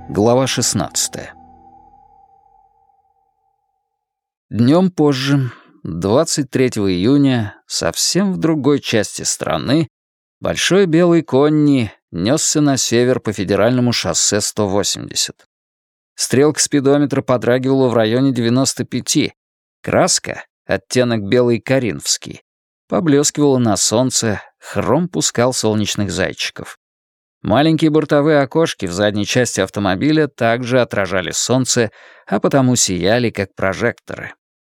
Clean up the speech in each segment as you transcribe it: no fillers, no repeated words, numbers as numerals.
Глава 16. Днем позже, 23 июня, совсем в другой части страны, большой белый Конни несся на север по федеральному шоссе 180. Стрелка спидометра подрагивала в районе 95. Краска, оттенок белый коринфский, поблескивала на солнце, хром пускал солнечных зайчиков. Маленькие бортовые окошки в задней части автомобиля также отражали солнце, а потому сияли, как прожекторы.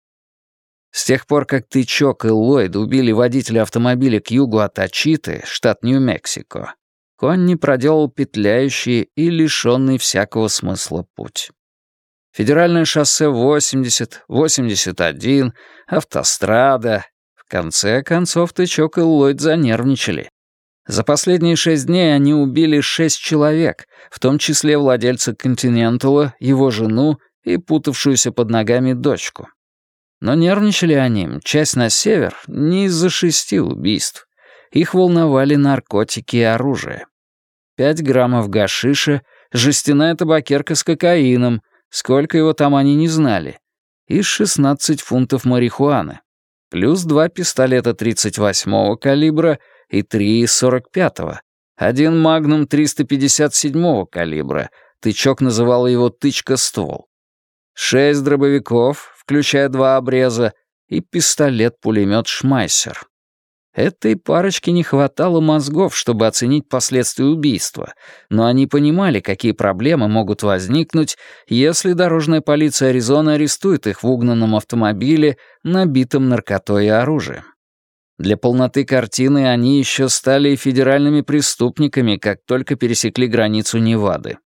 С тех пор, как Тычок и Ллойд убили водителя автомобиля к югу от Ачиты, штат Нью-Мексико, Конни проделал петляющий и лишённый всякого смысла путь. Федеральное шоссе 80, 81, автострада. В конце концов, Тычок и Ллойд занервничали. За последние 6 дней они убили 6 человек, в том числе владельца «Континентала», его жену и путавшуюся под ногами дочку. Но нервничали они, мчась на север, не из-за 6 убийств. Их волновали наркотики и оружие. 5 граммов гашиша, жестяная табакерка с кокаином, сколько его там они не знали, и 16 фунтов марихуаны, плюс 2 пистолета 38-го калибра и 3 45-го, один магнум 357-го калибра, Тычок называл его «тычка-ствол», 6 дробовиков, включая 2 обреза, и пистолет-пулемет «Шмайсер». Этой парочке не хватало мозгов, чтобы оценить последствия убийства, но они понимали, какие проблемы могут возникнуть, если дорожная полиция Аризоны арестует их в угнанном автомобиле, набитом наркотой и оружием. Для полноты картины они еще стали федеральными преступниками, как только пересекли границу Невады.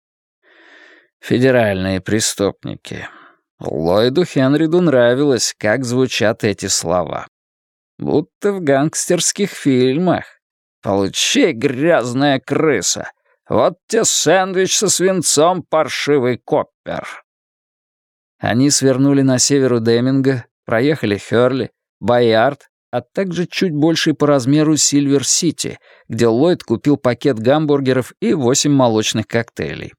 Федеральные преступники. Ллойду Хенриду нравилось, как звучат эти слова. Будто в гангстерских фильмах. «Получи, грязная крыса! Вот тебе сэндвич со свинцом, паршивый коппер!» Они свернули на север у Деминга, проехали Хёрли, Байард, а также чуть больший по размеру Сильвер-Сити, где Ллойд купил пакет гамбургеров и 8 молочных коктейлей.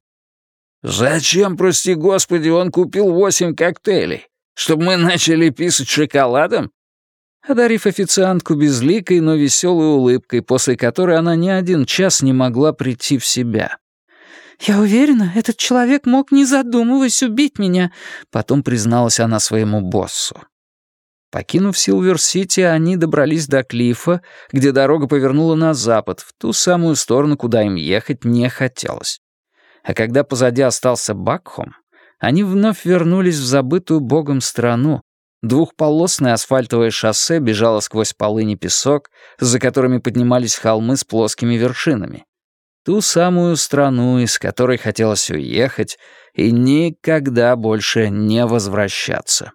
«Зачем, прости господи, он купил 8 коктейлей? Чтобы мы начали писать шоколадом?» Одарив официантку безликой, но веселой улыбкой, после которой она ни 1 час не могла прийти в себя. «Я уверена, этот человек мог, не задумываясь, убить меня», потом призналась она своему боссу. Покинув Силвер-Сити, они добрались до Клиффа, где дорога повернула на запад, в ту самую сторону, куда им ехать не хотелось. А когда позади остался Бакхом, они вновь вернулись в забытую богом страну. Двухполосное асфальтовое шоссе бежало сквозь полынь и песок, за которыми поднимались холмы с плоскими вершинами. Ту самую страну, из которой хотелось уехать и никогда больше не возвращаться.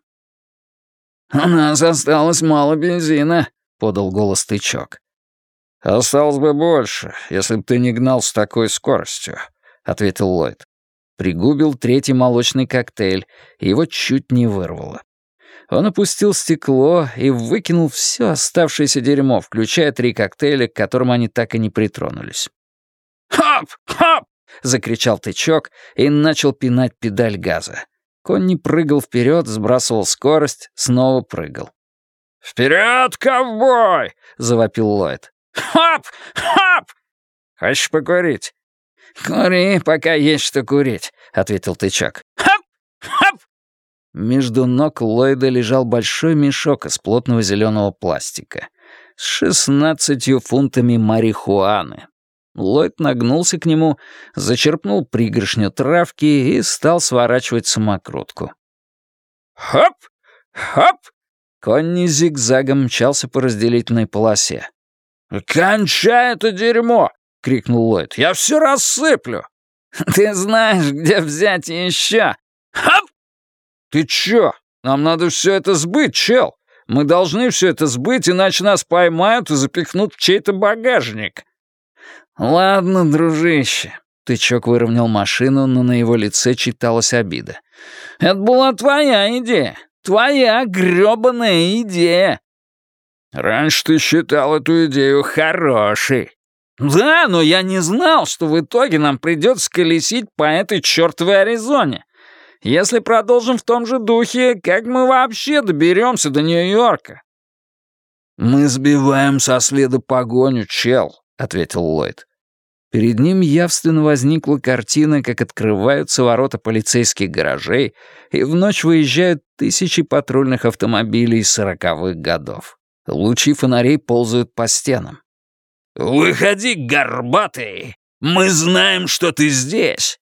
«У нас осталось мало бензина», — подал голос Тычок. «Осталось бы больше, если бы ты не гнал с такой скоростью», — ответил Ллойд. Пригубил 3-й молочный коктейль, и его чуть не вырвало. Он опустил стекло и выкинул все оставшееся дерьмо, включая 3 коктейля, к которым они так и не притронулись. «Хоп! Хоп!» — закричал Тычок и начал пинать педаль газа. Конни прыгал вперед, сбрасывал скорость, снова прыгал. «Вперед, ковбой!» — завопил Ллойд. «Хоп! Хоп! Хочешь покурить?» «Кури, пока есть что курить», — ответил Тычок. «Хоп! Хоп!» Между ног Ллойда лежал большой мешок из плотного зеленого пластика с 16 фунтами марихуаны. Ллойд нагнулся к нему, зачерпнул пригоршню травки и стал сворачивать самокрутку. «Хоп! Хоп!» Конни зигзагом мчался по разделительной полосе. «Кончай это дерьмо!» — крикнул Ллойд. «Я все рассыплю!» «Ты знаешь, где взять еще?» «Хоп!» «Ты чё? Нам надо все это сбыть, чел! Мы должны все это сбыть, иначе нас поймают и запихнут в чей-то багажник!» «Ладно, дружище». Тычок выровнял машину, но на его лице читалась обида. «Это была твоя идея! Твоя грёбаная идея!» «Раньше ты считал эту идею хорошей!» «Да, но я не знал, что в итоге нам придется колесить по этой чертовой Аризоне. Если продолжим в том же духе, как мы вообще доберемся до Нью-Йорка?» «Мы сбиваем со следа погоню, чел», — ответил Ллойд. Перед ним явственно возникла картина, как открываются ворота полицейских гаражей, и в ночь выезжают тысячи патрульных автомобилей 40-х годов. Лучи фонарей ползают по стенам. «Выходи, горбатый! Мы знаем, что ты здесь!»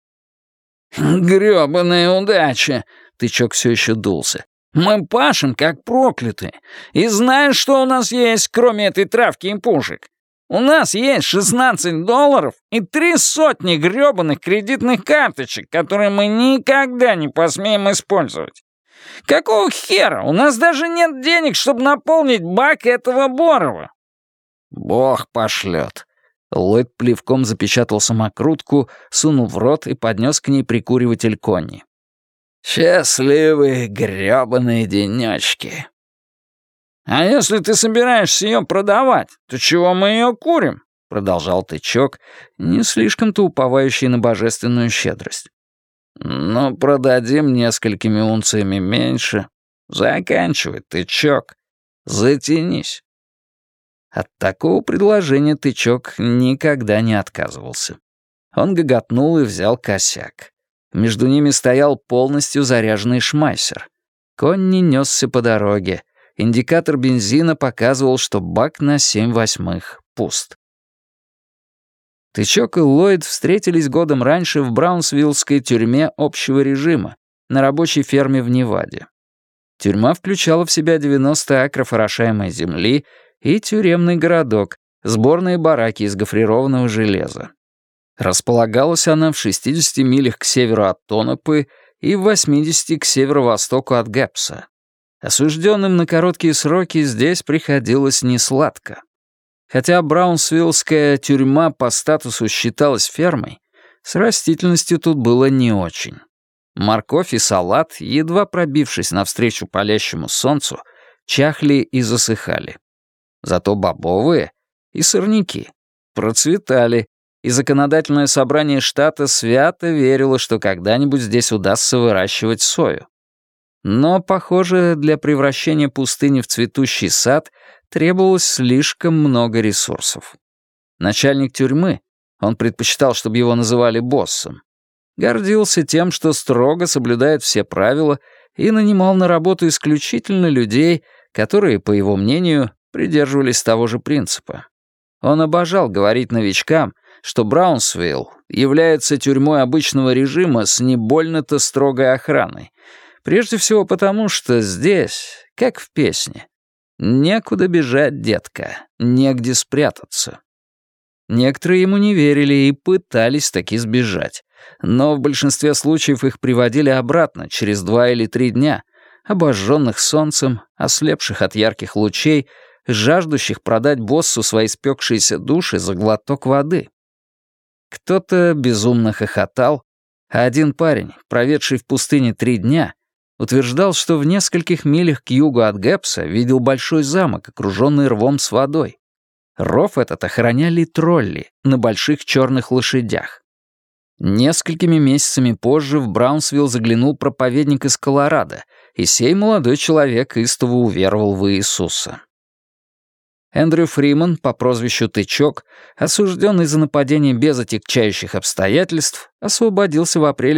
«Грёбаная удача!» — Тычок все еще дулся. «Мы пашем, как проклятые. И знаешь, что у нас есть, кроме этой травки и пушек? У нас есть $16 и 300 грёбаных кредитных карточек, которые мы никогда не посмеем использовать. Какого хера? У нас даже нет денег, чтобы наполнить бак этого Борова». «Бог пошлет». Ллойд плевком запечатал самокрутку, сунул в рот и поднес к ней прикуриватель Конни. «Счастливые грёбаные денёчки». «А если ты собираешься её продавать, то чего мы её курим?» — продолжал Тычок, не слишком-то уповающий на божественную щедрость. «Ну, продадим несколькими унциями меньше. Заканчивай, Тычок. Затянись». От такого предложения Тычок никогда не отказывался. Он гоготнул и взял косяк. Между ними стоял полностью заряженный шмайсер. Конни несся по дороге. Индикатор бензина показывал, что бак на 7/8 пуст. Тычок и Ллойд встретились годом раньше в Браунсвиллской тюрьме общего режима на рабочей ферме в Неваде. Тюрьма включала в себя 90 акров орошаемой земли и тюремный городок, сборные бараки из гофрированного железа. Располагалась она в 60 милях к северу от Тонопы и в 80 к северо-востоку от Гэпса. Осужденным на короткие сроки здесь приходилось несладко. Хотя Браунсвиллская тюрьма по статусу считалась фермой, с растительностью тут было не очень. Морковь и салат, едва пробившись навстречу палящему солнцу, чахли и засыхали. Зато бобовые и сорняки процветали, и законодательное собрание штата свято верило, что когда-нибудь здесь удастся выращивать сою. Но, похоже, для превращения пустыни в цветущий сад требовалось слишком много ресурсов. Начальник тюрьмы, он предпочитал, чтобы его называли боссом, гордился тем, что строго соблюдает все правила и нанимал на работу исключительно людей, которые, по его мнению, придерживались того же принципа. Он обожал говорить новичкам, что Браунсвилл является тюрьмой обычного режима с не больно-то строгой охраной, прежде всего потому, что здесь, как в песне, «Некуда бежать, детка, негде спрятаться». Некоторые ему не верили и пытались таки сбежать, но в большинстве случаев их приводили обратно через 2 или 3 дня, обожженных солнцем, ослепших от ярких лучей, жаждущих продать боссу свои спекшиеся души за глоток воды. Кто-то безумно хохотал, а один парень, проведший в пустыне 3 дня, утверждал, что в нескольких милях к югу от Гэпса видел большой замок, окруженный рвом с водой. Ров этот охраняли тролли на больших черных лошадях. Несколькими месяцами позже в Браунсвилл заглянул проповедник из Колорадо, и сей молодой человек истово уверовал в Иисуса. Эндрю Фриман по прозвищу Тычок, осужденный за нападение без отягчающих обстоятельств, освободился в апреле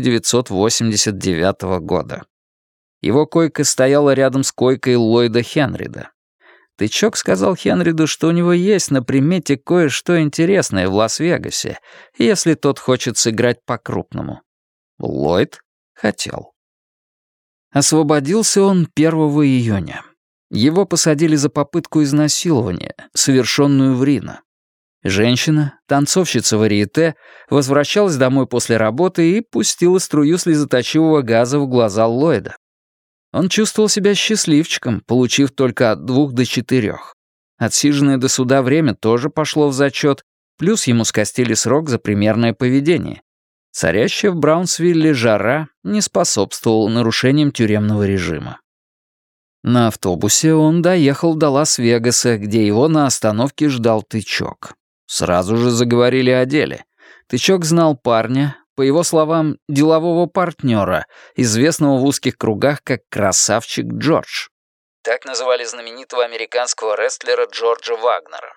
1989 года. Его койка стояла рядом с койкой Ллойда Хенрида. Тычок сказал Хенриду, что у него есть на примете кое-что интересное в Лас-Вегасе, если тот хочет сыграть по-крупному. Ллойд хотел. Освободился он 1 июня. Его посадили за попытку изнасилования, совершенную в Рино. Женщина, танцовщица варьете, возвращалась домой после работы и пустила струю слезоточивого газа в глаза Ллойда. Он чувствовал себя счастливчиком, получив только от 2 до 4. Отсиженное до суда время тоже пошло в зачет, плюс ему скостили срок за примерное поведение. Царящая в Браунсвилле жара не способствовала нарушениям тюремного режима. На автобусе он доехал до Лас-Вегаса, где его на остановке ждал Тычок. Сразу же заговорили о деле. Тычок знал парня, по его словам, делового партнера, известного в узких кругах как «Красавчик Джордж». Так называли знаменитого американского рестлера Джорджа Вагнера.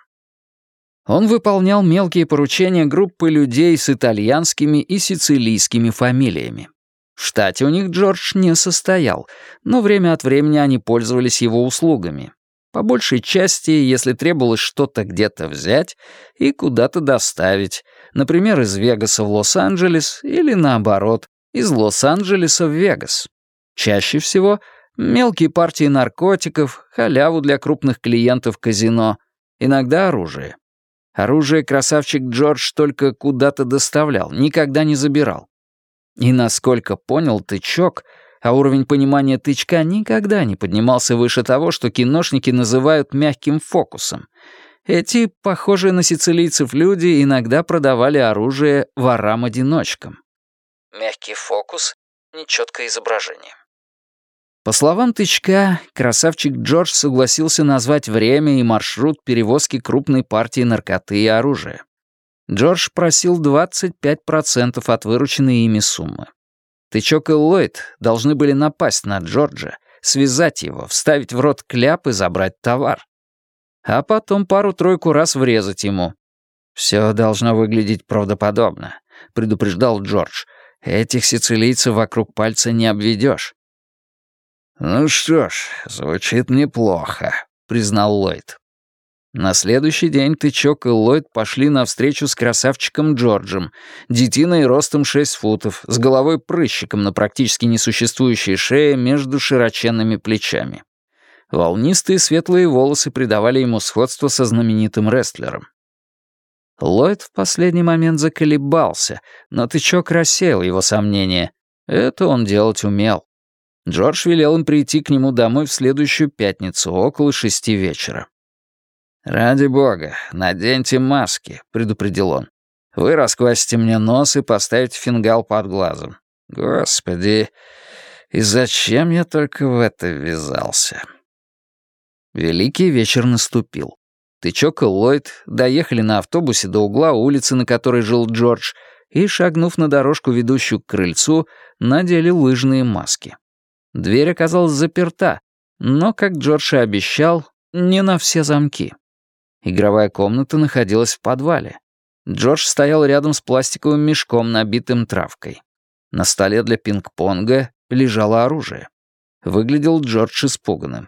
Он выполнял мелкие поручения группы людей с итальянскими и сицилийскими фамилиями. В штате у них Джордж не состоял, но время от времени они пользовались его услугами. По большей части, если требовалось что-то где-то взять и куда-то доставить, например, из Вегаса в Лос-Анджелес или, наоборот, из Лос-Анджелеса в Вегас. Чаще всего мелкие партии наркотиков, халяву для крупных клиентов казино, иногда оружие. Оружие красавчик Джордж только куда-то доставлял, никогда не забирал. И насколько понял Тычок, а уровень понимания Тычка никогда не поднимался выше того, что киношники называют мягким фокусом. Эти, похожие на сицилийцев люди, иногда продавали оружие ворам-одиночкам. Мягкий фокус — нечеткое изображение. По словам Тычка, красавчик Джордж согласился назвать время и маршрут перевозки крупной партии наркоты и оружия. Джордж просил 25% от вырученной ими суммы. Тычок и Ллойд должны были напасть на Джорджа, связать его, вставить в рот кляп и забрать товар. А потом пару-тройку раз врезать ему. «Все должно выглядеть правдоподобно», — предупреждал Джордж. «Этих сицилийцев вокруг пальца не обведешь». «Ну что ж, звучит неплохо», — признал Ллойд. На следующий день Тычок и Ллойд пошли навстречу с красавчиком Джорджем, детиной ростом 6 футов, с головой-прыщиком на практически несуществующей шее между широченными плечами. Волнистые светлые волосы придавали ему сходство со знаменитым рестлером. Ллойд в последний момент заколебался, но Тычок рассеял его сомнения. Это он делать умел. Джордж велел им прийти к нему домой в следующую пятницу, около 6 вечера. «Ради бога, наденьте маски», — предупредил он. «Вы расквасите мне нос и поставите фингал под глазом. Господи, и зачем я только в это ввязался?» Великий вечер наступил. Тычок и Ллойд доехали на автобусе до угла улицы, на которой жил Джордж, и, шагнув на дорожку, ведущую к крыльцу, надели лыжные маски. Дверь оказалась заперта, но, как Джордж и обещал, не на все замки. Игровая комната находилась в подвале. Джордж стоял рядом с пластиковым мешком, набитым травкой. На столе для пинг-понга лежало оружие. Выглядел Джордж испуганным.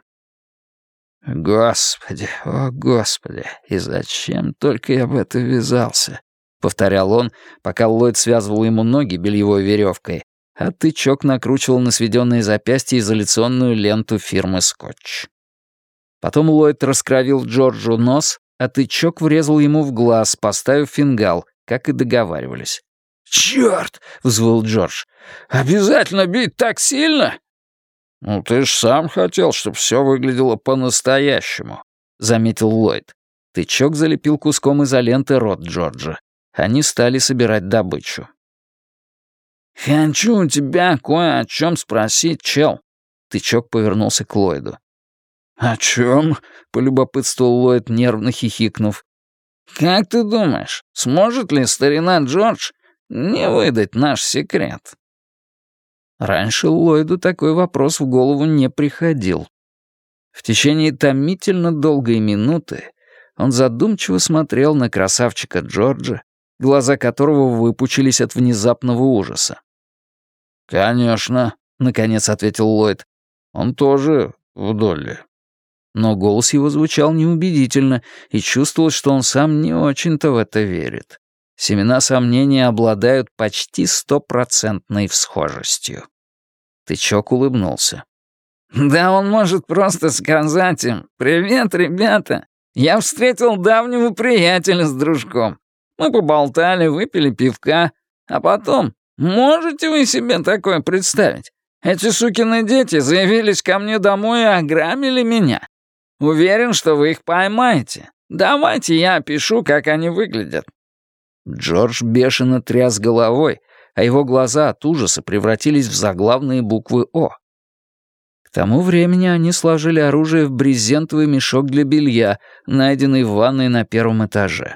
«Господи, о господи, и зачем только я в это ввязался?» — повторял он, пока Ллойд связывал ему ноги бельевой веревкой, а Тычок накручивал на сведенные запястья изоляционную ленту фирмы «Скотч». Потом Ллойд раскровил Джорджу нос, а Тычок врезал ему в глаз, поставив фингал, как и договаривались. «Чёрт!» — взвыл Джордж. «Обязательно бить так сильно?» «Ну, ты ж сам хотел, чтобы все выглядело по-настоящему», — заметил Ллойд. Тычок залепил куском изоленты рот Джорджа. Они стали собирать добычу. «Хочу у тебя кое о чем спросить, чел». Тычок повернулся к Ллойду. «О чем?» — полюбопытствовал Ллойд, нервно хихикнув. «Как ты думаешь, сможет ли старина Джордж не выдать наш секрет?» Раньше Ллойду такой вопрос в голову не приходил. В течение томительно долгой минуты он задумчиво смотрел на красавчика Джорджа, глаза которого выпучились от внезапного ужаса. «Конечно», — наконец ответил Ллойд, — «он тоже в доле». Но голос его звучал неубедительно, и чувствовалось, что он сам не очень-то в это верит. Семена сомнения обладают почти 100% всхожестью. Тычок улыбнулся. «Да он может просто сказать им: «Привет, ребята! Я встретил давнего приятеля с дружком. Мы поболтали, выпили пивка, а потом, можете вы себе такое представить? Эти сукины дети заявились ко мне домой и ограбили меня. Уверен, что вы их поймаете. Давайте я опишу, как они выглядят». Джордж бешено тряс головой, а его глаза от ужаса превратились в заглавные буквы «О». К тому времени они сложили оружие в брезентовый мешок для белья, найденный в ванной на первом этаже.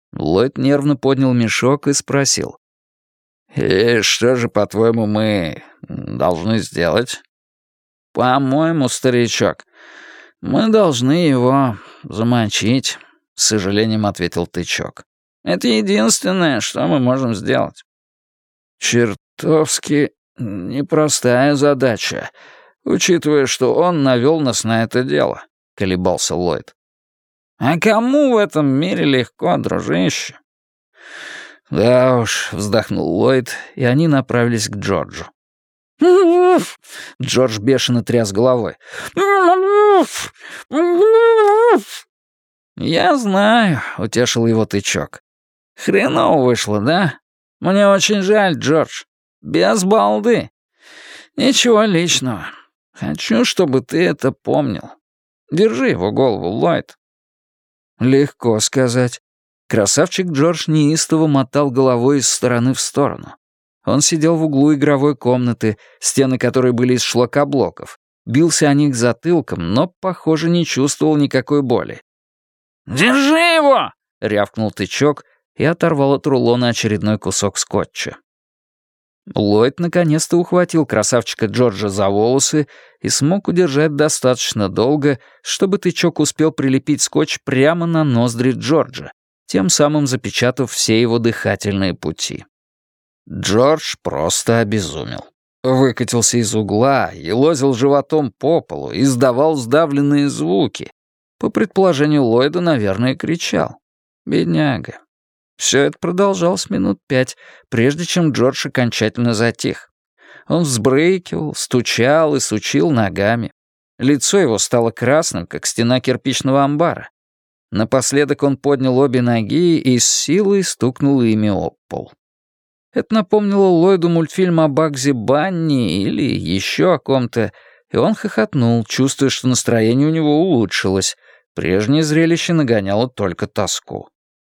Ллойд нервно поднял мешок и спросил. «И что же, по-твоему, мы должны сделать?» «По-моему, старичок, мы должны его замочить», — с сожалением ответил Тычок. «Это единственное, что мы можем сделать». «Чертовски непростая задача, учитывая, что он навел нас на это дело», — колебался Ллойд. «А кому в этом мире легко, дружище?» «Да уж», — вздохнул Ллойд, и они направились к Джорджу. Джордж бешено тряс головой. «Я знаю», — утешил его Тычок. «Хреново вышло, да? Мне очень жаль, Джордж. Без балды. Ничего личного. Хочу, чтобы ты это помнил. Держи его голову, Ллойд». Легко сказать. Красавчик Джордж неистово мотал головой из стороны в сторону. Он сидел в углу игровой комнаты, стены которой были из шлакоблоков, бился о них затылком, но, похоже, не чувствовал никакой боли. «Держи его!» — рявкнул Тычок и оторвал от рулона очередной кусок скотча. Ллойд наконец-то ухватил красавчика Джорджа за волосы и смог удержать достаточно долго, чтобы Тычок успел прилепить скотч прямо на ноздри Джорджа, тем самым запечатав все его дыхательные пути. Джордж просто обезумел. Выкатился из угла, елозил животом по полу, издавал сдавленные звуки. По предположению Ллойда, наверное, кричал. Бедняга. Все это продолжалось минут 5, прежде чем Джордж окончательно затих. Он взбрыкивал, стучал и сучил ногами. Лицо его стало красным, как стена кирпичного амбара. Напоследок он поднял обе ноги и с силой стукнул ими об пол. Это напомнило Ллойду мультфильм о Багзи Банни или еще о ком-то, и он хохотнул, чувствуя, что настроение у него улучшилось. Прежнее зрелище нагоняло только тоску.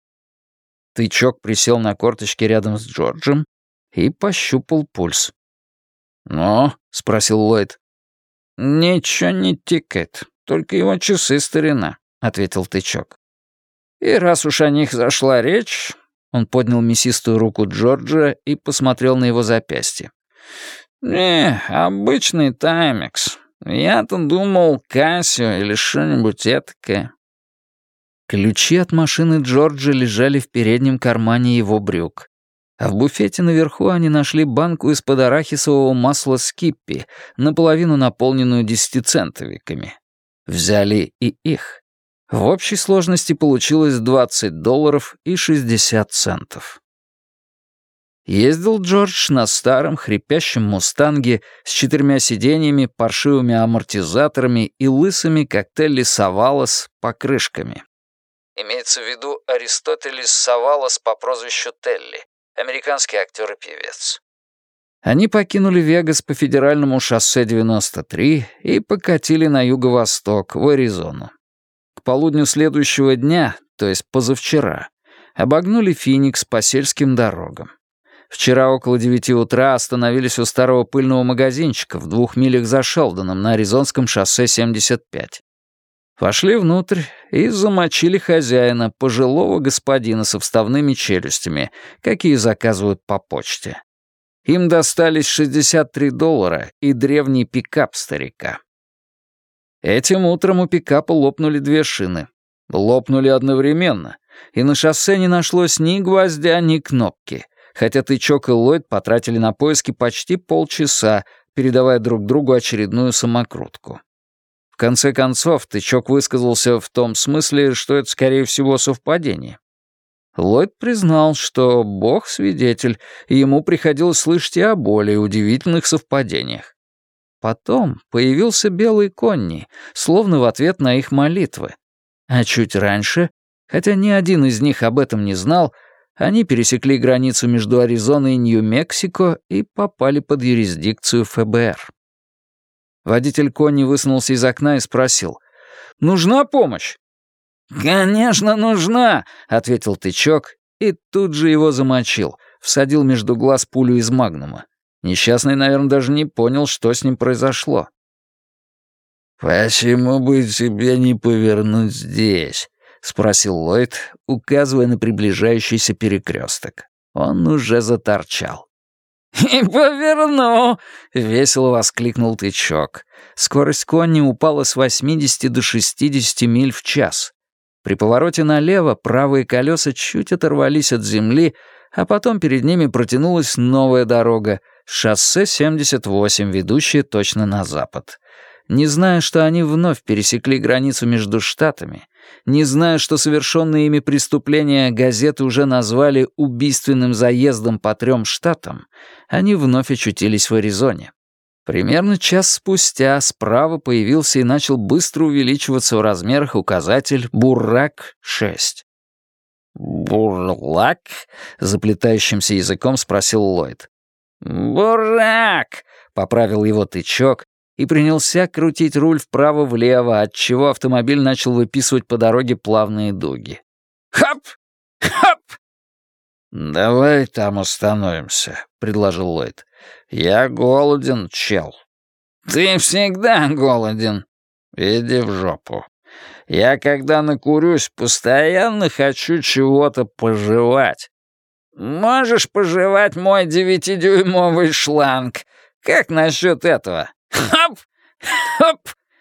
Тычок присел на корточки рядом с Джорджем и пощупал пульс. «Ну?» — спросил Ллойд. «Ничего не тикает, только его часы, старина», — ответил Тычок. «И раз уж о них зашла речь...» Он поднял мясистую руку Джорджа и посмотрел на его запястье. «Не, обычный таймекс. Я-то думал, Кассио или что-нибудь этакое». Ключи от машины Джорджа лежали в переднем кармане его брюк. А в буфете наверху они нашли банку из-под арахисового масла Скиппи, наполовину наполненную 10-центовиками. Взяли и их. В общей сложности получилось $20.60. Ездил Джордж на старом хрипящем «Мустанге» с 4 сиденьями, паршивыми амортизаторами и лысыми, как Телли Савалос, покрышками. Имеется в виду Аристотелес Савалос по прозвищу Телли, американский актер и певец. Они покинули Вегас по федеральному шоссе 93 и покатили на юго-восток, в Аризону. К полудню следующего дня, то есть позавчера, обогнули Финикс по сельским дорогам. Вчера около 9 утра остановились у старого пыльного магазинчика в 2 милях за Шелдоном на Аризонском шоссе 75. Вошли внутрь и замочили хозяина, пожилого господина со вставными челюстями, какие заказывают по почте. Им достались $63 и древний пикап старика. Этим утром у пикапа лопнули 2 шины. Лопнули одновременно, и на шоссе не нашлось ни гвоздя, ни кнопки, хотя Тычок и Ллойд потратили на поиски почти полчаса, передавая друг другу очередную самокрутку. В конце концов, Тычок высказался в том смысле, что это, скорее всего, совпадение. Ллойд признал, что Бог свидетель, и ему приходилось слышать и о более удивительных совпадениях. Потом появился белый Конни, словно в ответ на их молитвы. А чуть раньше, хотя ни один из них об этом не знал, они пересекли границу между Аризоной и Нью-Мексико и попали под юрисдикцию ФБР. Водитель Конни высунулся из окна и спросил: «Нужна помощь?» «Конечно, нужна», — ответил Тычок, и тут же его замочил, всадил между глаз пулю из магнума. Несчастный, наверное, даже не понял, что с ним произошло. «Почему бы тебе не повернуть здесь?» — спросил Ллойд, указывая на приближающийся перекресток. Он уже заторчал. «И поверну!» — весело воскликнул Тычок. Скорость Конни упала с 80 до 60 миль в час. При повороте налево правые колеса чуть оторвались от земли, а потом перед ними протянулась новая дорога, шоссе 78, ведущее точно на запад. Не зная, что они вновь пересекли границу между штатами, не зная, что совершенные ими преступления газеты уже назвали убийственным заездом по 3 штатам, они вновь очутились в Аризоне. Примерно час спустя справа появился и начал быстро увеличиваться в размерах указатель «Буррак-6». «Бурлак?» — заплетающимся языком спросил Ллойд. «Буррак!» — поправил его Тычок и принялся крутить руль вправо-влево, отчего автомобиль начал выписывать по дороге плавные дуги. «Хоп! Хоп!» «Давай там остановимся», — предложил Ллойд. «Я голоден, чел». «Ты всегда голоден». «Иди в жопу. Я, когда накурюсь, постоянно хочу чего-то пожевать». «Можешь пожевать мой 9-дюймовый шланг? Как насчет этого? Хоп! Хоп!»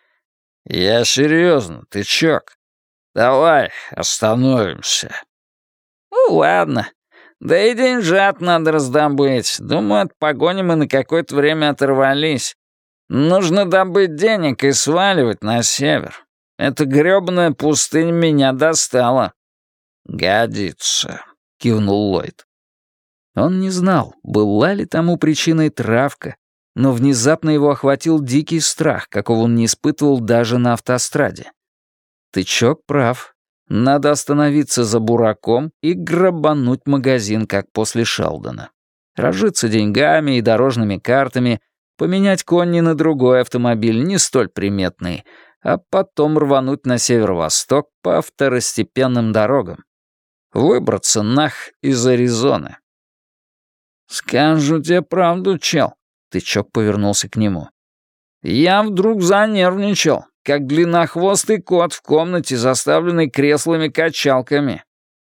«Я серьезно, Тычок. Давай остановимся». «Ну, ладно. Да и деньжат надо раздобыть. Думаю, от погони мы на какое-то время оторвались. Нужно добыть денег и сваливать на север. Эта грёбаная пустынь меня достала». «Годится», — кивнул Ллойд. Он не знал, была ли тому причиной травка, но внезапно его охватил дикий страх, какого он не испытывал даже на автостраде. Тычок прав. Надо остановиться за бураком и грабануть магазин, как после Шелдона. Разжиться деньгами и дорожными картами, поменять Конни на другой автомобиль, не столь приметный, а потом рвануть на северо-восток по второстепенным дорогам. Выбраться нах из Аризоны. «Скажу тебе правду, чел», — Тычок повернулся к нему. «Я вдруг занервничал, как длиннохвостый кот в комнате, заставленной креслами-качалками».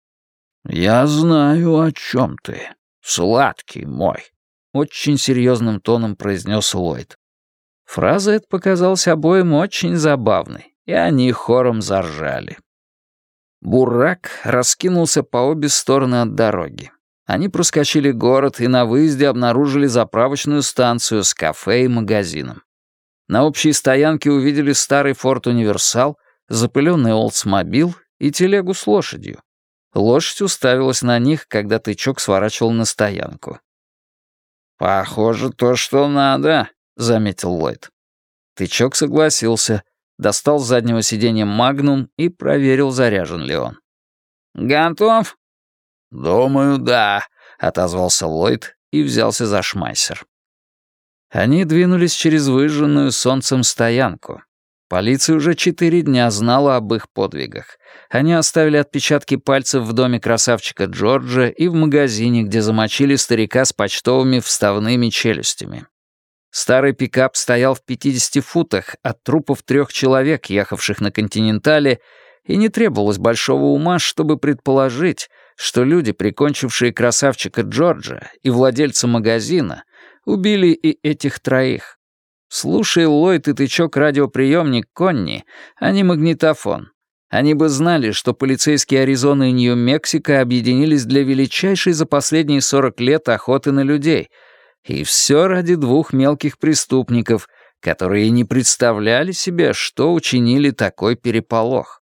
«Я знаю, о чем ты, сладкий мой», — очень серьезным тоном произнес Ллойд. Фраза эта показалась обоим очень забавной, и они хором заржали. Буррак раскинулся по обе стороны от дороги. Они проскочили город и на выезде обнаружили заправочную станцию с кафе и магазином. На общей стоянке увидели старый Форд Универсал, запыленный Олдсмобил и телегу с лошадью. Лошадь уставилась на них, когда Тычок сворачивал на стоянку. «Похоже, то, что надо», — заметил Ллойд. Тычок согласился, достал с заднего сиденья «Магнум» и проверил, заряжен ли он. «Готов?» «Думаю, да», — отозвался Ллойд и взялся за шмайсер. Они двинулись через выжженную солнцем стоянку. Полиция уже 4 дня знала об их подвигах. Они оставили отпечатки пальцев в доме красавчика Джорджа и в магазине, где замочили старика с почтовыми вставными челюстями. Старый пикап стоял в 50 футах от трупов 3 человек, ехавших на «Континентале», и не требовалось большого ума, чтобы предположить, что люди, прикончившие красавчика Джорджа и владельца магазина, убили и этих 3. Слушая Ллойд и Тычок радиоприемник Конни, а не магнитофон, они бы знали, что полицейские Аризоны и Нью-Мексико объединились для величайшей за последние 40 лет охоты на людей, и все ради 2 мелких преступников, которые не представляли себе, что учинили такой переполох.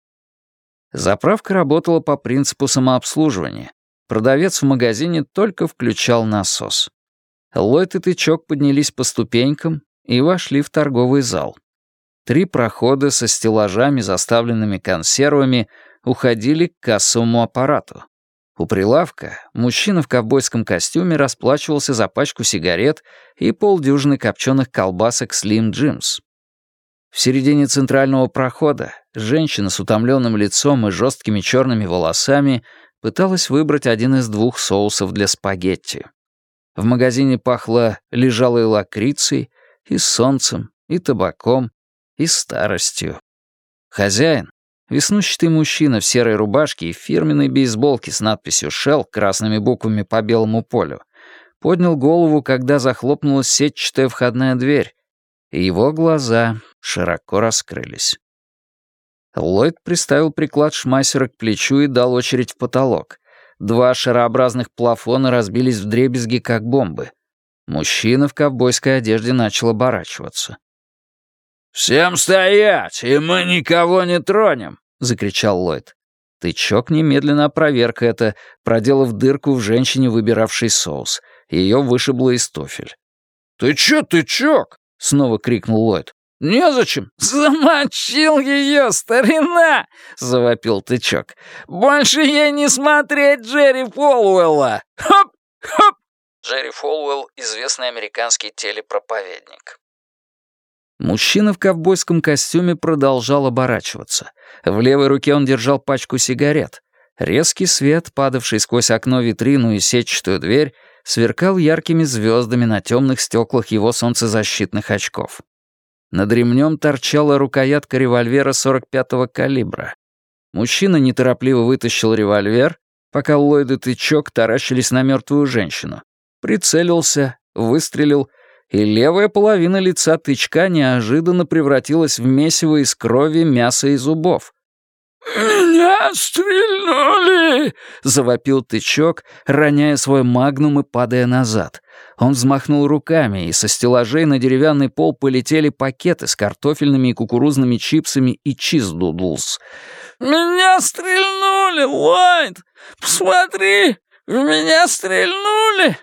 Заправка работала по принципу самообслуживания. Продавец в магазине только включал насос. Ллойд и Тычок поднялись по ступенькам и вошли в торговый зал. 3 прохода со стеллажами, заставленными консервами, уходили к кассовому аппарату. У прилавка мужчина в ковбойском костюме расплачивался за пачку сигарет и полдюжины копченых колбасок Slim Jims. В середине центрального прохода женщина с утомленным лицом и жесткими черными волосами пыталась выбрать один из 2 соусов для спагетти. В магазине пахло лежалой лакрицей, и солнцем, и табаком, и старостью. Хозяин, Веснущатый мужчина в серой рубашке и фирменной бейсболке с надписью «Shell» красными буквами по белому полю поднял голову, когда захлопнулась сетчатая входная дверь, и его глаза широко раскрылись. Ллойд приставил приклад Шмайсера к плечу и дал очередь в потолок. 2 шарообразных плафона разбились вдребезги, как бомбы. Мужчина в ковбойской одежде начал оборачиваться. «Всем стоять, и мы никого не тронем!» — закричал Ллойд. Тычок немедленно опроверг это, проделав дырку в женщине, выбиравшей соус. Ее вышибло из туфель. «Ты чё, тычок?» — снова крикнул Ллойд. «Незачем!» «Замочил ее, старина!» — завопил Тычок. «Больше ей не смотреть Джерри Фолуэлла! Хоп! Хоп!» Джерри Фолуэлл — известный американский телепроповедник. Мужчина в ковбойском костюме продолжал оборачиваться. В левой руке он держал пачку сигарет. Резкий свет, падавший сквозь окно, витрину и сетчатую дверь, сверкал яркими звездами на темных стеклах его солнцезащитных очков. Над ремнем торчала рукоятка револьвера 45-го калибра. Мужчина неторопливо вытащил револьвер, пока Ллойд и Тычок таращились на мертвую женщину. Прицелился, выстрелил, и левая половина лица Тычка неожиданно превратилась в месиво из крови, мяса и зубов. «Меня стрельнули!» — завопил Тычок, роняя свой магнум и падая назад. Он взмахнул руками, и со стеллажей на деревянный пол полетели пакеты с картофельными и кукурузными чипсами и чиз-дудлс. «Меня стрельнули, Ллойд! Посмотри! В меня стрельнули!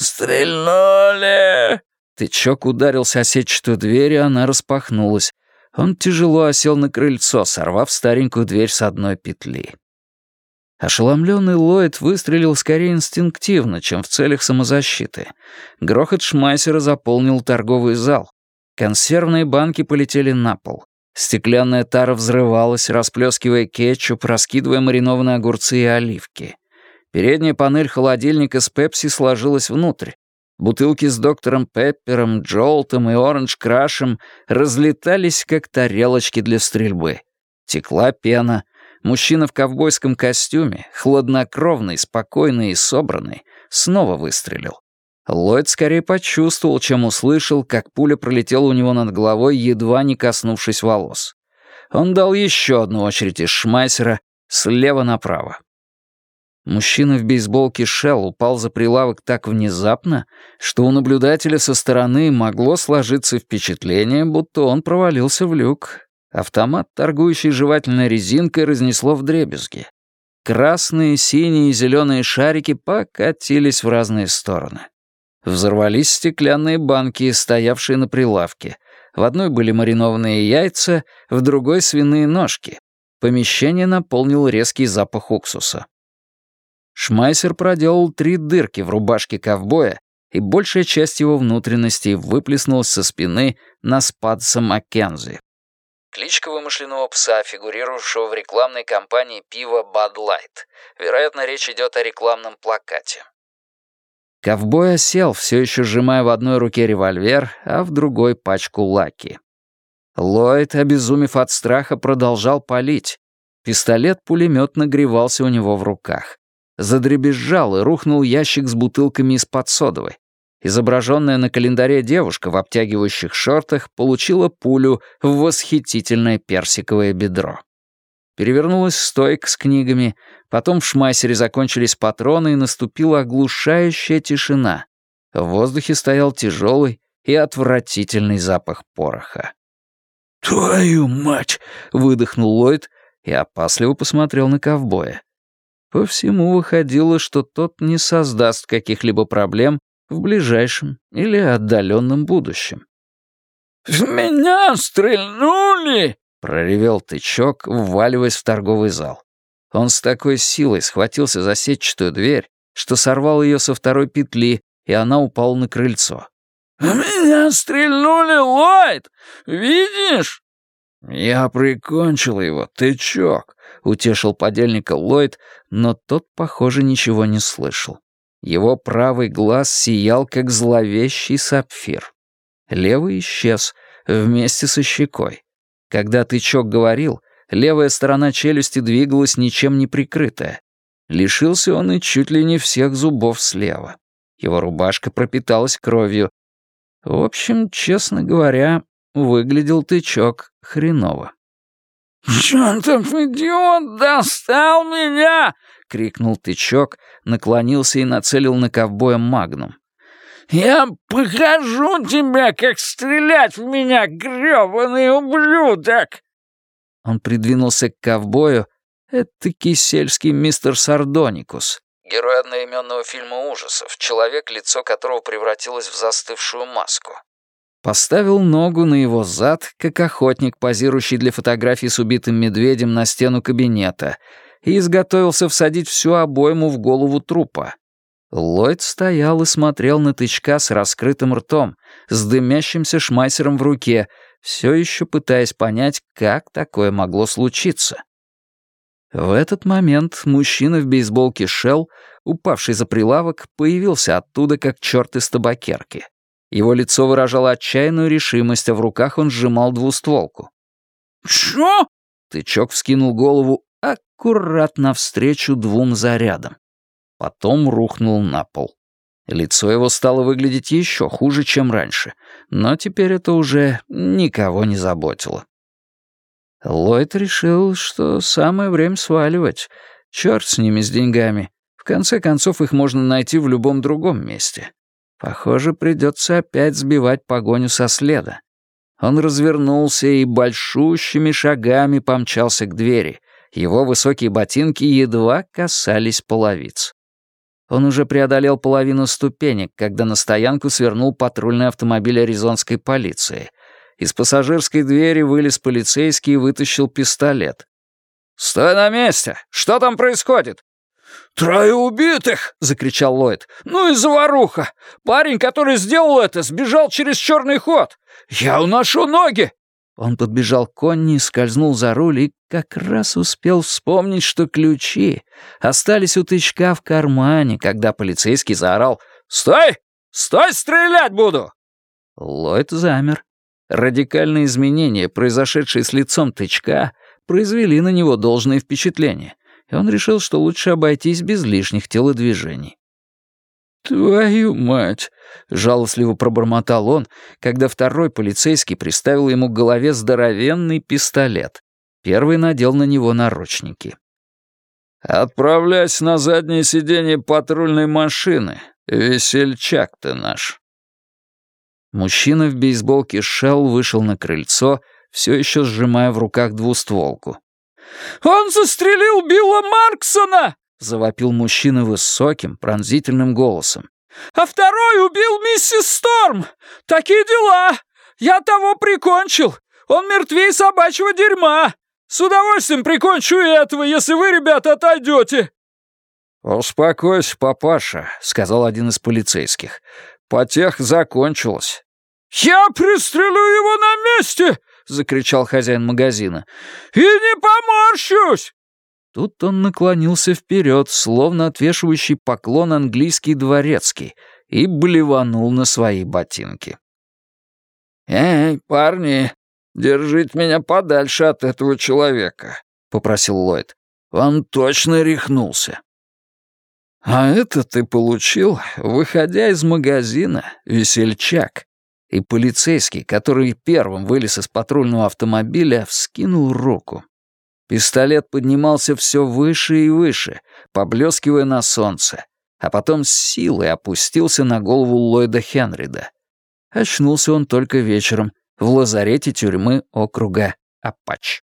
Стрельнули!» Тычок ударился о сетчатую дверь, и она распахнулась. Он тяжело осел на крыльцо, сорвав старенькую дверь с одной петли. Ошеломленный Ллойд выстрелил скорее инстинктивно, чем в целях самозащиты. Грохот Шмайсера заполнил торговый зал. Консервные банки полетели на пол. Стеклянная тара взрывалась, расплескивая кетчуп, раскидывая маринованные огурцы и оливки. Передняя панель холодильника с пепси сложилась внутрь. Бутылки с доктором Пеппером, Джолтом и Оранж-Крашем разлетались, как тарелочки для стрельбы. Текла пена. Мужчина в ковбойском костюме, хладнокровный, спокойный и собранный, снова выстрелил. Ллойд скорее почувствовал, чем услышал, как пуля пролетела у него над головой, едва не коснувшись волос. Он дал еще одну очередь из Шмайсера слева направо. Мужчина в бейсболке Shell упал за прилавок так внезапно, что у наблюдателя со стороны могло сложиться впечатление, будто он провалился в люк. Автомат, торгующий жевательной резинкой, разнесло вдребезги. Красные, синие и зеленые шарики покатились в разные стороны. Взорвались стеклянные банки, стоявшие на прилавке. В одной были маринованные яйца, в другой — свиные ножки. Помещение наполнил резкий запах уксуса. Шмайсер проделал 3 дырки в рубашке ковбоя, и большая часть его внутренностей выплеснулась со спины на Спадса Маккензи. Кличка вымышленного пса, фигурировавшего в рекламной кампании пива Bud Light. Вероятно, речь идет о рекламном плакате. Ковбой осел, все еще сжимая в одной руке револьвер, а в другой — пачку лаки. Ллойд, обезумев от страха, продолжал палить. Пистолет-пулемет нагревался у него в руках. Задребезжал и рухнул ящик с бутылками из-под содовой. Изображенная на календаре девушка в обтягивающих шортах получила пулю в восхитительное персиковое бедро. Перевернулась стойка с книгами, потом в Шмайсере закончились патроны и наступила оглушающая тишина. В воздухе стоял тяжелый и отвратительный запах пороха. «Твою мать!» — выдохнул Ллойд и опасливо посмотрел на ковбоя. По всему выходило, что тот не создаст каких-либо проблем в ближайшем или отдаленном будущем. «В меня стрельнули!» — проревел Тычок, вваливаясь в торговый зал. Он с такой силой схватился за сетчатую дверь, что сорвал ее со второй петли, и она упала на крыльцо. «В меня стрельнули, Ллойд! Видишь?» «Я прикончил его, Тычок», — утешил подельника Ллойд, но тот, похоже, ничего не слышал. Его правый глаз сиял, как зловещий сапфир. Левый исчез вместе со щекой. Когда Тычок говорил, Левая сторона челюсти двигалась ничем не прикрытая. Лишился он и чуть ли не всех зубов слева. Его рубашка пропиталась кровью. В общем, честно говоря, выглядел тычок хреново. «Чёртов идиот достал меня!» — крикнул тычок, наклонился и нацелил на ковбоя магнум. «Я покажу тебе, как стрелять в меня, грёбаный ублюдок!» Он придвинулся к ковбою. Это кисельский мистер Сардоникус, герой одноименного фильма ужасов, человек, лицо которого превратилось в застывшую маску. Поставил ногу на его зад, как охотник, позирующий для фотографий с убитым медведем на стену кабинета, и изготовился всадить всю обойму в голову трупа. Ллойд стоял и смотрел на тычка с раскрытым ртом, с дымящимся шмайсером в руке, все еще пытаясь понять, как такое могло случиться. В этот момент мужчина в бейсболке Шелл, упавший за прилавок, появился оттуда, как черт из табакерки. Его лицо выражало отчаянную решимость, а в руках он сжимал двустволку. «Что?» Тычок вскинул голову аккуратно навстречу двум зарядам. Потом рухнул на пол. Лицо его стало выглядеть еще хуже, чем раньше, но теперь это уже никого не заботило. Ллойд решил, что самое время сваливать. Черт с ними, с деньгами. В конце концов, их можно найти в любом другом месте. Похоже, придется опять сбивать погоню со следа. Он развернулся и большущими шагами помчался к двери. Его высокие ботинки едва касались половиц. Он уже преодолел половину ступенек, когда на стоянку свернул патрульный автомобиль аризонской полиции. Из пассажирской двери вылез полицейский и вытащил пистолет. «Стой на месте! Что там происходит?» «Трое убитых!» — закричал Ллойд. «Ну и заваруха! Парень, который сделал это, сбежал через черный ход! Я уношу ноги!» Он подбежал к Конни, скользнул за руль и как раз успел вспомнить, что ключи остались у тычка в кармане, когда полицейский заорал: «Стой! Стой, стрелять буду!» Ллойд замер. Радикальные изменения, произошедшие с лицом тычка, произвели на него должное впечатление, и он решил, что лучше обойтись без лишних телодвижений. «Твою мать!» — жалостливо пробормотал он, когда второй полицейский приставил ему к голове здоровенный пистолет. Первый надел на него наручники. «Отправляйся на заднее сиденье патрульной машины. Весельчак ты наш». Мужчина в бейсболке Шелл вышел на крыльцо, все еще сжимая в руках двустволку. «Он застрелил Билла Марксона!» — завопил мужчина высоким, пронзительным голосом. «А второй убил миссис Сторм! Такие дела! Я того прикончил! Он мертвей собачьего дерьма! С удовольствием прикончу и этого, если вы, ребята, отойдете!» «Успокойся, папаша», — сказал один из полицейских. «Потеха закончилась». «Я пристрелю его на месте!» — закричал хозяин магазина. «И не поморщусь!» Тут он наклонился вперед, словно отвешивающий поклон английский дворецкий, и блеванул на свои ботинки. «Эй, парни, держите меня подальше от этого человека», — попросил Ллойд. «Он точно рехнулся». «А это ты получил, выходя из магазина, весельчак». И полицейский, который первым вылез из патрульного автомобиля, вскинул руку. Пистолет поднимался все выше и выше, поблескивая на солнце, а потом с силой опустился на голову Ллойда Хенрида. Очнулся он только вечером в лазарете тюрьмы округа Апач.